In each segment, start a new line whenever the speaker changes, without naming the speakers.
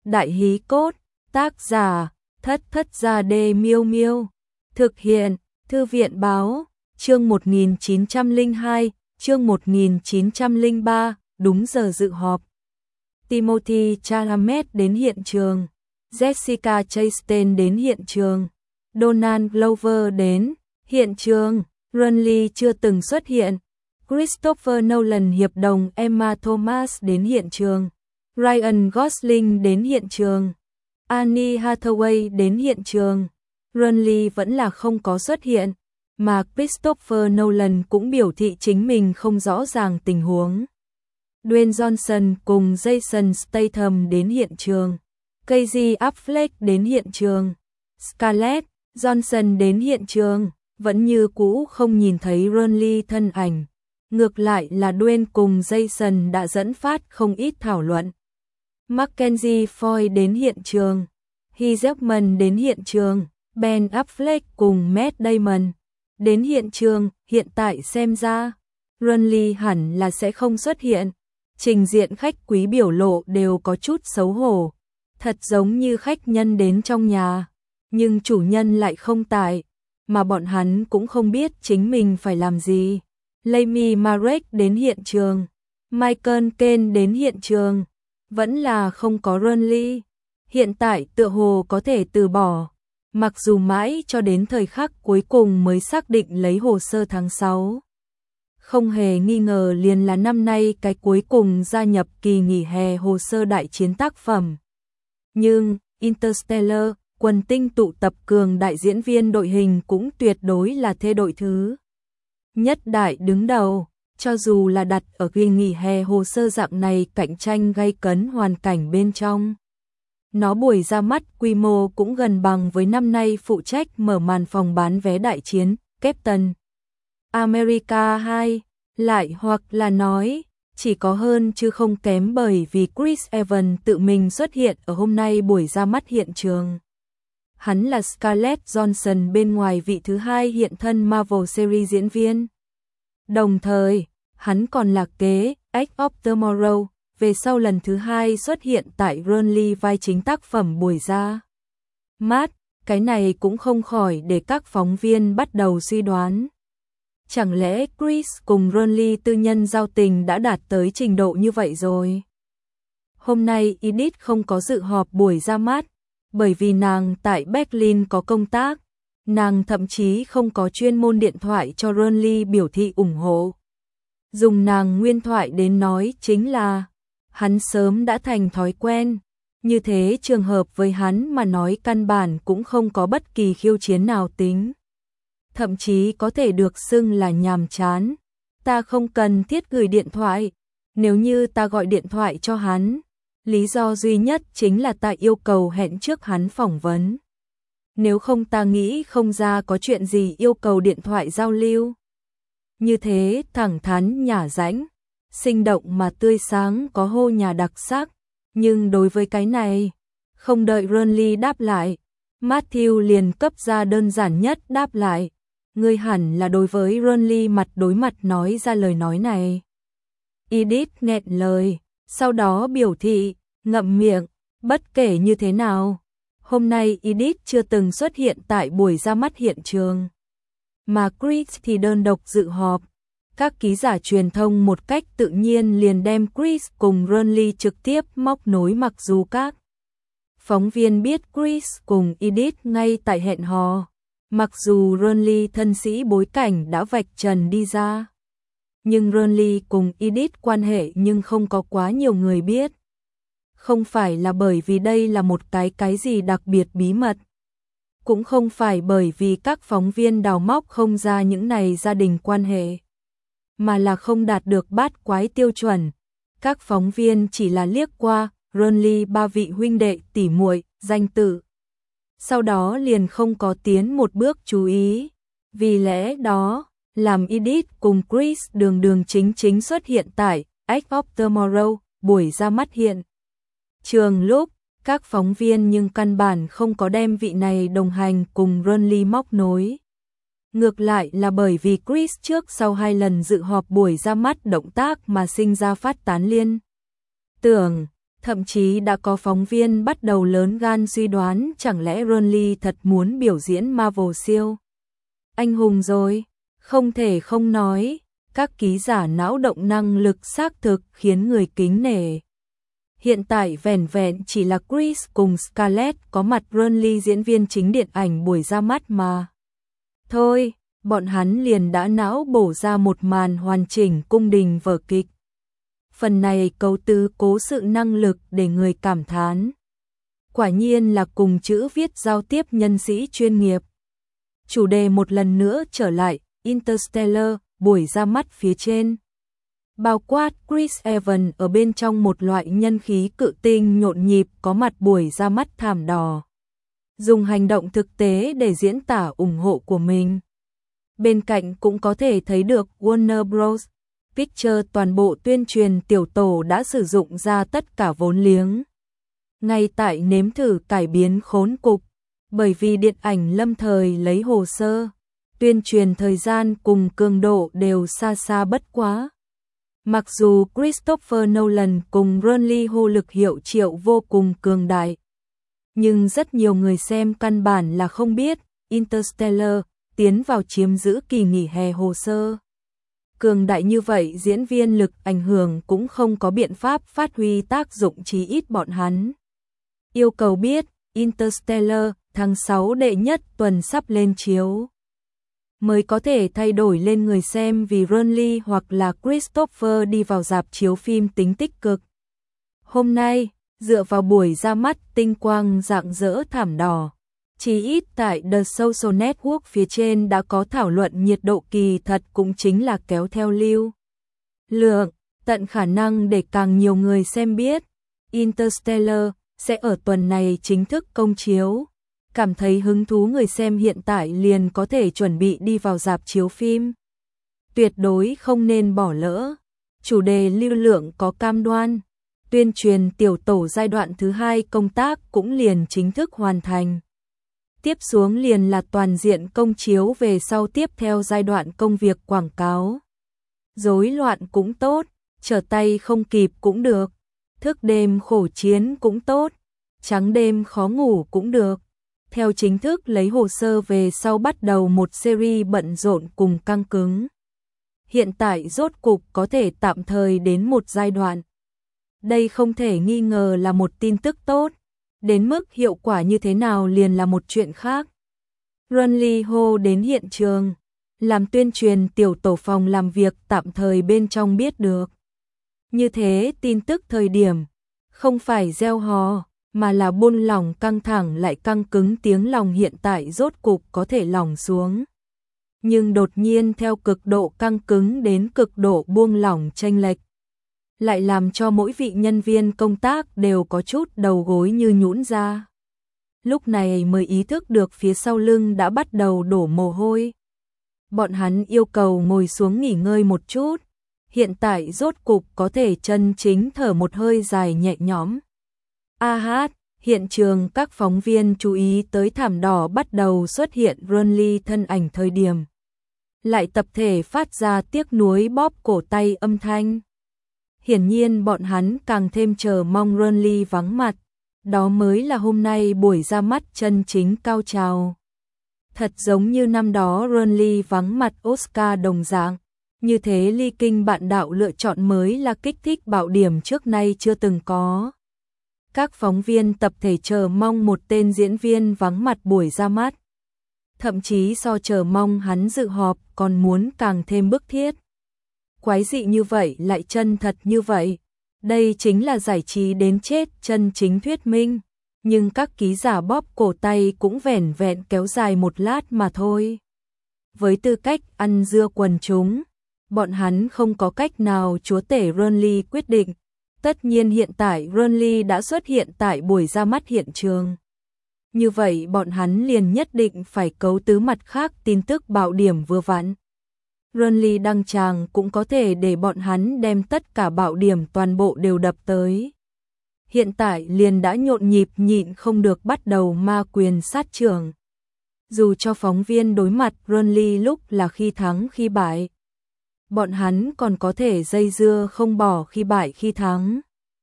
Đại hí cốt, tác giả, Thất Thất Gia Đê Miêu Miêu. Thực hiện, Thư viện báo, chương 1902, chương 1903, đúng giờ dự họp. Timothy Chalamet đến hiện trường, Jessica Chastain đến hiện trường, Donald Glover đến hiện trường, Ronley chưa từng xuất hiện, Christopher Nolan hiệp đồng Emma Thomas đến hiện trường, Ryan Gosling đến hiện trường, Anne Hathaway đến hiện trường. Ronley vẫn là không có xuất hiện, mà Christopher Nolan cũng biểu thị chính mình không rõ ràng tình huống. Dwayne Johnson cùng Jason Statham đến hiện trường, Casey Affleck đến hiện trường, Scarlett Johansson đến hiện trường, vẫn như cũ không nhìn thấy Ronley thân ảnh. Ngược lại là Dwayne cùng Jason đã dẫn phát không ít thảo luận. Mackenzie Foy đến hiện trường, Hugh Jackman đến hiện trường, Ben Affleck cùng Matt Damon đến hiện trường. Hiện tại xem ra, Ronley hẳn là sẽ không xuất hiện. Trình diện khách quý biểu lộ đều có chút xấu hổ, thật giống như khách nhân đến trong nhà, nhưng chủ nhân lại không tại, mà bọn hắn cũng không biết chính mình phải làm gì. Amy Marek đến hiện trường, Michael Caine đến hiện trường, vẫn là không có Ronley. Hiện tại tựa hồ có thể từ bỏ, mặc dù mãi cho đến thời khắc cuối cùng mới xác định lấy hồ sơ tháng 6. Không hề nghi ngờ liền là năm nay cái cuối cùng gia nhập kỳ nghỉ hè hồ sơ đại chiến tác phẩm. Nhưng Interstellar, quần tinh tụ tập cường đại diễn viên đội hình cũng tuyệt đối là thê đội thứ nhất đại đứng đầu, cho dù là đặt ở kỳ nghỉ hè hồ sơ dạng này cạnh tranh gay cấn hoàn cảnh bên trong. Nó buổi ra mắt quy mô cũng gần bằng với năm nay phụ trách mở màn phòng bán vé đại chiến, Captain America 2, lại hoặc là nói, chỉ có hơn chứ không kém bởi vì Chris Evans tự mình xuất hiện ở hôm nay buổi ra mắt hiện trường. Hắn là Scarlett Johansson bên ngoài vị thứ hai hiện thân Marvel series diễn viên. Đồng thời, hắn còn là kế Edge of Tomorrow, về sau lần thứ hai xuất hiện tại Ronley vai chính tác phẩm buổi ra mắt. Cái này cũng không khỏi để các phóng viên bắt đầu suy đoán. Chẳng lẽ Chris cùng Ronley tư nhân giao tình đã đạt tới trình độ như vậy rồi? Hôm nay Edith không có dự họp buổi ra mắt, bởi vì nàng tại Berlin có công tác. Nàng thậm chí không có chuyên môn điện thoại cho Ronley biểu thị ủng hộ. Dùng nàng nguyên thoại đến nói chính là, hắn sớm đã thành thói quen. Như thế trường hợp với hắn mà nói căn bản cũng không có bất kỳ khiêu chiến nào tính. Thậm chí có thể được xưng là nhàm chán. Ta không cần thiết gửi điện thoại, nếu như ta gọi điện thoại cho hắn, lý do duy nhất chính là ta yêu cầu hẹn trước hắn phỏng vấn. Nếu không ta nghĩ không ra có chuyện gì yêu cầu điện thoại giao lưu. Như thế thẳng thắn nhả rãnh, sinh động mà tươi sáng, có hô nhà đặc sắc. Nhưng đối với cái này, không đợi Ronley đáp lại, Matthew liền cấp ra đơn giản nhất đáp lại. Ngươi hẳn là đối với Ronley mặt đối mặt nói ra lời nói này. Edith nghẹn lời, sau đó biểu thị, ngậm miệng, bất kể như thế nào. Hôm nay Edith chưa từng xuất hiện tại buổi ra mắt hiện trường, mà Chris thì đơn độc dự họp. Các ký giả truyền thông một cách tự nhiên liền đem Chris cùng Ronley trực tiếp móc nối, mặc dù các phóng viên biết Chris cùng Edith ngay tại hẹn hò. Mặc dù Ronley thân sĩ bối cảnh đã vạch trần đi ra, nhưng Ronley cùng Edith quan hệ nhưng không có quá nhiều người biết. Không phải là bởi vì đây là một cái gì đặc biệt bí mật, cũng không phải bởi vì các phóng viên đào móc không ra những này gia đình quan hệ, mà là không đạt được bát quái tiêu chuẩn. Các phóng viên chỉ là liếc qua Ronley ba vị huynh đệ tỉ muội danh tự, sau đó liền không có tiến một bước chú ý. Vì lẽ đó, làm Edith cùng Chris đường đường chính chính xuất hiện tại Edge of Tomorrow buổi ra mắt hiện trường lúc, các phóng viên nhưng căn bản không có đem vị này đồng hành cùng Ronley móc nối. Ngược lại là bởi vì Chris trước sau hai lần dự họp buổi ra mắt động tác mà sinh ra phát tán liên tưởng. Thậm chí đã có phóng viên bắt đầu lớn gan suy đoán chẳng lẽ Burnley thật muốn biểu diễn Marvel siêu anh hùng rồi. Không thể không nói, các ký giả não động năng lực xác thực khiến người kính nể. Hiện tại vẻn vẹn chỉ là Chris cùng Scarlett có mặt Burnley diễn viên chính điện ảnh buổi ra mắt mà. Thôi, bọn hắn liền đã não bổ ra một màn hoàn chỉnh cung đình vở kịch. Phần này cấu tứ cố sự năng lực để người cảm thán. Quả nhiên là cùng chữ viết giao tiếp nhân sĩ chuyên nghiệp. Chủ đề một lần nữa trở lại, Interstellar, buổi ra mắt phía trên. Bao quát Chris Evans ở bên trong một loại nhân khí cự tinh nhộn nhịp có mặt buổi ra mắt thảm đỏ. Dùng hành động thực tế để diễn tả ủng hộ của mình. Bên cạnh cũng có thể thấy được Warner Bros. Pictures toàn bộ tuyên truyền tiểu tổ đã sử dụng ra tất cả vốn liếng. Ngay tại nếm thử cải biến khốn cục, bởi vì điện ảnh lâm thời lấy hồ sơ, tuyên truyền thời gian cùng cường độ đều xa xa bất quá. Mặc dù Christopher Nolan cùng Burnley hô lực hiệu triệu vô cùng cường đại, nhưng rất nhiều người xem căn bản là không biết Interstellar tiến vào chiếm giữ kỳ nghỉ hè hồ sơ. Cường đại như vậy diễn viên lực ảnh hưởng cũng không có biện pháp phát huy tác dụng, chí ít bọn hắn yêu cầu biết Interstellar tháng 6 đệ nhất tuần sắp lên chiếu mới có thể thay đổi lên người xem, vì Burnley hoặc là Christopher đi vào rạp chiếu phim tính tích cực. Hôm nay, dựa vào buổi ra mắt tinh quang rạng rỡ thảm đỏ, chỉ ít tại The Social Network phía trên đã có thảo luận nhiệt độ, kỳ thật cũng chính là kéo theo lưu lượng, tận khả năng để càng nhiều người xem biết Interstellar sẽ ở tuần này chính thức công chiếu. Cảm thấy hứng thú người xem hiện tại liền có thể chuẩn bị đi vào rạp chiếu phim. Tuyệt đối không nên bỏ lỡ. Chủ đề lưu lượng có cam đoan. Tuyên truyền tiểu tổ giai đoạn thứ 2 công tác cũng liền chính thức hoàn thành. Tiếp xuống liền là toàn diện công chiếu về sau, tiếp theo giai đoạn công việc quảng cáo. Rối loạn cũng tốt, trở tay không kịp cũng được, thức đêm khổ chiến cũng tốt, trắng đêm khó ngủ cũng được. Theo chính thức lấy hồ sơ về sau bắt đầu một series bận rộn cùng căng cứng. Hiện tại rốt cục có thể tạm thời đến một giai đoạn. Đây không thể nghi ngờ là một tin tức tốt. Đến mức hiệu quả như thế nào liền là một chuyện khác. Burnley hô đến hiện trường, làm tuyên truyền tiểu tổ phòng làm việc tạm thời bên trong biết được. Như thế tin tức thời điểm, không phải gieo hò, mà là buông lỏng căng thẳng lại căng cứng, tiếng lòng hiện tại rốt cục có thể lỏng xuống. Nhưng đột nhiên theo cực độ căng cứng đến cực độ buông lỏng chênh lệch, lại làm cho mỗi vị nhân viên công tác đều có chút đầu gối như nhũn ra. Lúc này mới ý thức được phía sau lưng đã bắt đầu đổ mồ hôi. Bọn hắn yêu cầu ngồi xuống nghỉ ngơi một chút, hiện tại rốt cục có thể chân chính thở một hơi dài nhẹ nhõm. Hiện trường các phóng viên chú ý tới thảm đỏ bắt đầu xuất hiện Burnley thân ảnh thời điểm, lại tập thể phát ra tiếc nuối bóp cổ tay âm thanh. Hiển nhiên bọn hắn càng thêm chờ mong Burnley vắng mặt, đó mới là hôm nay buổi ra mắt chân chính cao trào. Thật giống như năm đó Burnley vắng mặt Oscar đồng dạng, như thế ly kinh bạn đạo lựa chọn mới là kích thích bạo điểm trước nay chưa từng có. Các phóng viên tập thể chờ mong một tên diễn viên vắng mặt buổi ra mắt. Thậm chí so chờ mong hắn dự họp còn muốn càng thêm bức thiết. Quái dị như vậy lại chân thật như vậy. Đây chính là giải trí đến chết chân chính thuyết minh. Nhưng các ký giả bóp cổ tay cũng vẻn vẹn kéo dài một lát mà thôi. Với tư cách ăn dưa quần chúng, bọn hắn không có cách nào chúa tể Burnley quyết định. Tất nhiên hiện tại Burnley đã xuất hiện tại buổi ra mắt hiện trường. Như vậy bọn hắn liền nhất định phải cấu tứ mặt khác tin tức bạo điểm vừa vặn. Burnley đăng tràng cũng có thể để bọn hắn đem tất cả bạo điểm toàn bộ đều đập tới. Hiện tại liền đã nhộn nhịp nhịn không được bắt đầu ma quyền sát trưởng. Dù cho phóng viên đối mặt Burnley lúc là khi thắng khi bại, bọn hắn còn có thể dây dưa không bỏ khi bại khi thắng.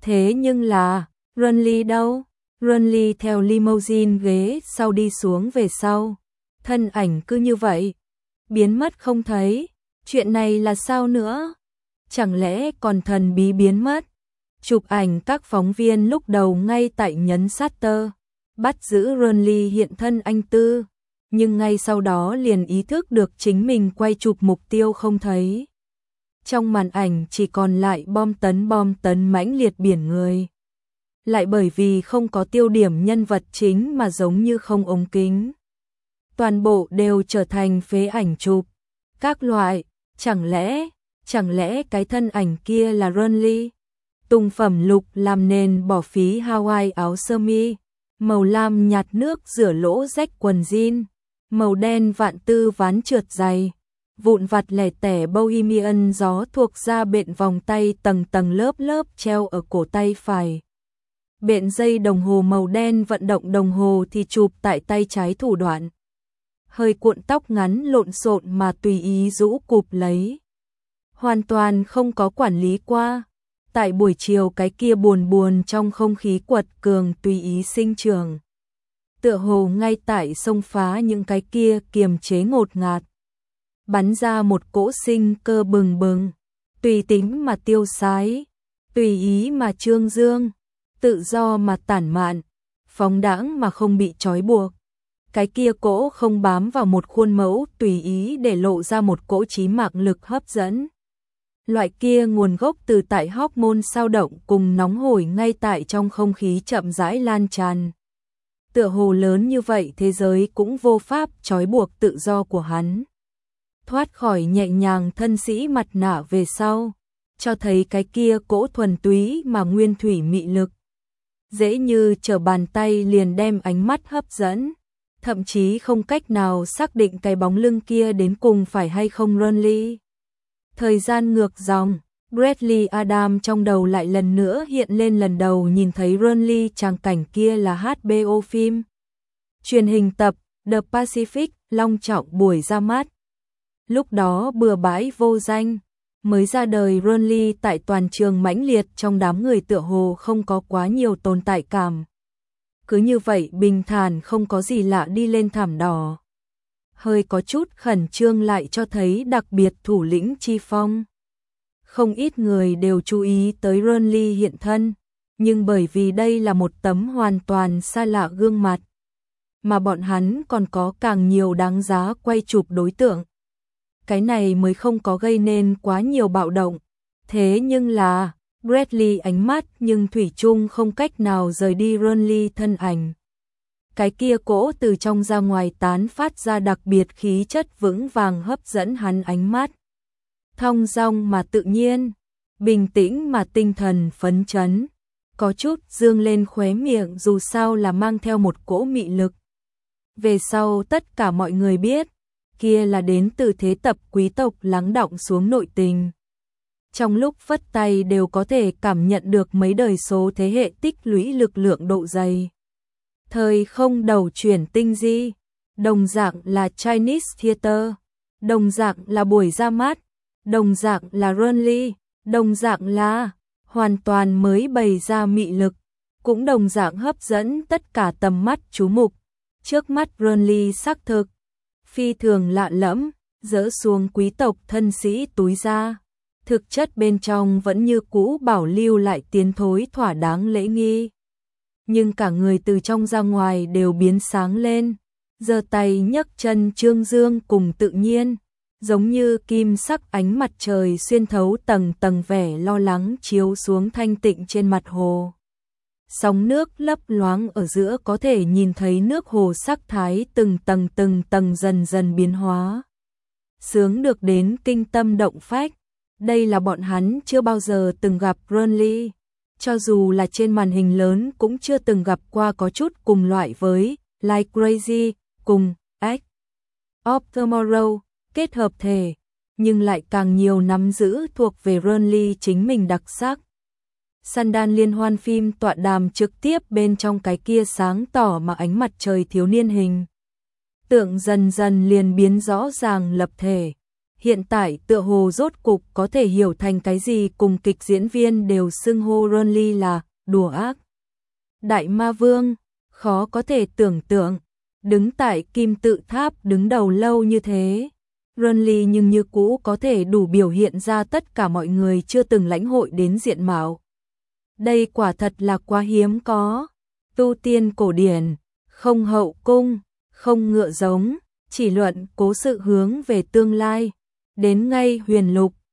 Thế nhưng là, Runly đâu? Runly theo limousine ghế sau đi xuống về sau. Thân ảnh cứ như vậy, biến mất không thấy. Chuyện này là sao nữa? Chẳng lẽ còn thần bí biến mất? Chụp ảnh các phóng viên lúc đầu ngay tại nhấn shutter, bắt giữ Runly hiện thân anh Tư, nhưng ngay sau đó liền ý thức được chính mình quay chụp mục tiêu không thấy. Trong màn ảnh chỉ còn lại bom tấn mãnh liệt biển người. Lại bởi vì không có tiêu điểm nhân vật chính mà giống như không ống kính. Toàn bộ đều trở thành phế ảnh chụp. Các loại, chẳng lẽ cái thân ảnh kia là Runly? Tùng phẩm lục làm nền bỏ phí Hawaii áo sơ mi, màu lam nhạt nước rửa lỗ rách quần jean, màu đen vạn tư ván trượt dày, vụn vặt lẻ tẻ bohemian gió thuộc da bện vòng tay tầng tầng lớp lớp treo ở cổ tay phải. Bện dây đồng hồ màu đen vận động đồng hồ thì chụp tại tay trái thủ đoạn. Hơi cuộn tóc ngắn lộn xộn mà tùy ý rũ cụp lấy. Hoàn toàn không có quản lý qua. Tại buổi chiều cái kia buồn buồn trong không khí quật cường tùy ý sinh trưởng. Tựa hồ ngay tại sông phá những cái kia kiềm chế ngột ngạt. Bắn ra một cỗ sinh cơ bừng bừng. Tùy tính mà tiêu sái. Tùy ý mà trương dương. Tự do mà tản mạn. Phóng đãng mà không bị trói buộc. Cái kia cỗ không bám vào một khuôn mẫu tùy ý để lộ ra một cỗ trí mạng lực hấp dẫn. Loại kia nguồn gốc từ tại hormone sao động cùng nóng hổi ngay tại trong không khí chậm rãi lan tràn. Tựa hồ lớn như vậy thế giới cũng vô pháp trói buộc tự do của hắn. Thoát khỏi nhẹ nhàng thân sĩ mặt nạ về sau, cho thấy cái kia cỗ thuần túy mà nguyên thủy mị lực. Dễ như trở bàn tay liền đem ánh mắt hấp dẫn, thậm chí không cách nào xác định cái bóng lưng kia đến cùng phải hay không Runly. Thời gian ngược dòng, Bradley Adam trong đầu lại lần nữa hiện lên lần đầu nhìn thấy Runly tràng cảnh kia là HBO phim. Truyền hình tập The Pacific long trọng buổi ra mắt. Lúc đó bừa bãi vô danh, mới ra đời Runly tại toàn trường mãnh liệt trong đám người tựa hồ không có quá nhiều tồn tại cảm. Cứ như vậy bình thản không có gì lạ đi lên thảm đỏ. Hơi có chút khẩn trương lại cho thấy đặc biệt thủ lĩnh chi phong. Không ít người đều chú ý tới Runly hiện thân, nhưng bởi vì đây là một tấm hoàn toàn xa lạ gương mặt, mà bọn hắn còn có càng nhiều đáng giá quay chụp đối tượng. Cái này mới không có gây nên quá nhiều bạo động. Thế nhưng là, Bradley ánh mắt nhưng thủy chung không cách nào rời đi Runly thân ảnh. Cái kia cỗ từ trong ra ngoài tán phát ra đặc biệt khí chất vững vàng hấp dẫn hắn ánh mắt. Thong dong mà tự nhiên, bình tĩnh mà tinh thần phấn chấn, có chút dương lên khóe miệng dù sao là mang theo một cỗ mị lực. Về sau tất cả mọi người biết, kia là đến từ thế tập quý tộc lắng đọng xuống nội tình. Trong lúc vất tay đều có thể cảm nhận được mấy đời số thế hệ tích lũy lực lượng độ dày. Thời không đầu chuyển tinh di, đồng dạng là Chinese Theater, đồng dạng là buổi ra mắt, đồng dạng là Runly, đồng dạng là hoàn toàn mới bày ra mị lực, cũng đồng dạng hấp dẫn tất cả tầm mắt chú mục. Trước mắt Runly xác thực, phi thường lạ lẫm, dỡ xuống quý tộc thân sĩ túi ra. Thực chất bên trong vẫn như cũ bảo lưu lại tiến thối thỏa đáng lễ nghi. Nhưng cả người từ trong ra ngoài đều biến sáng lên, giơ tay nhấc chân trương dương cùng tự nhiên, giống như kim sắc ánh mặt trời xuyên thấu tầng tầng vẻ lo lắng chiếu xuống thanh tịnh trên mặt hồ. Sóng nước lấp loáng ở giữa có thể nhìn thấy nước hồ sắc thái từng tầng dần dần biến hóa. Sướng được đến kinh tâm động phách. Đây là bọn hắn chưa bao giờ từng gặp Runly, cho dù là trên màn hình lớn cũng chưa từng gặp qua có chút cùng loại với Like Crazy cùng Edge of Tomorrow kết hợp thể, nhưng lại càng nhiều nắm giữ thuộc về Runly chính mình đặc sắc. Sundance liên hoan phim tọa đàm trực tiếp bên trong cái kia sáng tỏ mà ánh mặt trời thiếu niên hình tượng dần dần liền biến rõ ràng lập thể. hiện tại tựa hồ rốt cục có thể hiểu thành cái gì cùng kịch diễn viên đều xưng hô Ronly là đùa ác. Đại ma vương, khó có thể tưởng tượng, đứng tại kim tự tháp đứng đầu lâu như thế. Ronly nhưng như cũ có thể đủ biểu hiện ra tất cả mọi người chưa từng lãnh hội đến diện mạo. Đây quả thật là quá hiếm có. Tu tiên cổ điển, không hậu cung, không ngựa giống, chỉ luận cố sự hướng về tương lai. Đến ngay huyền lục,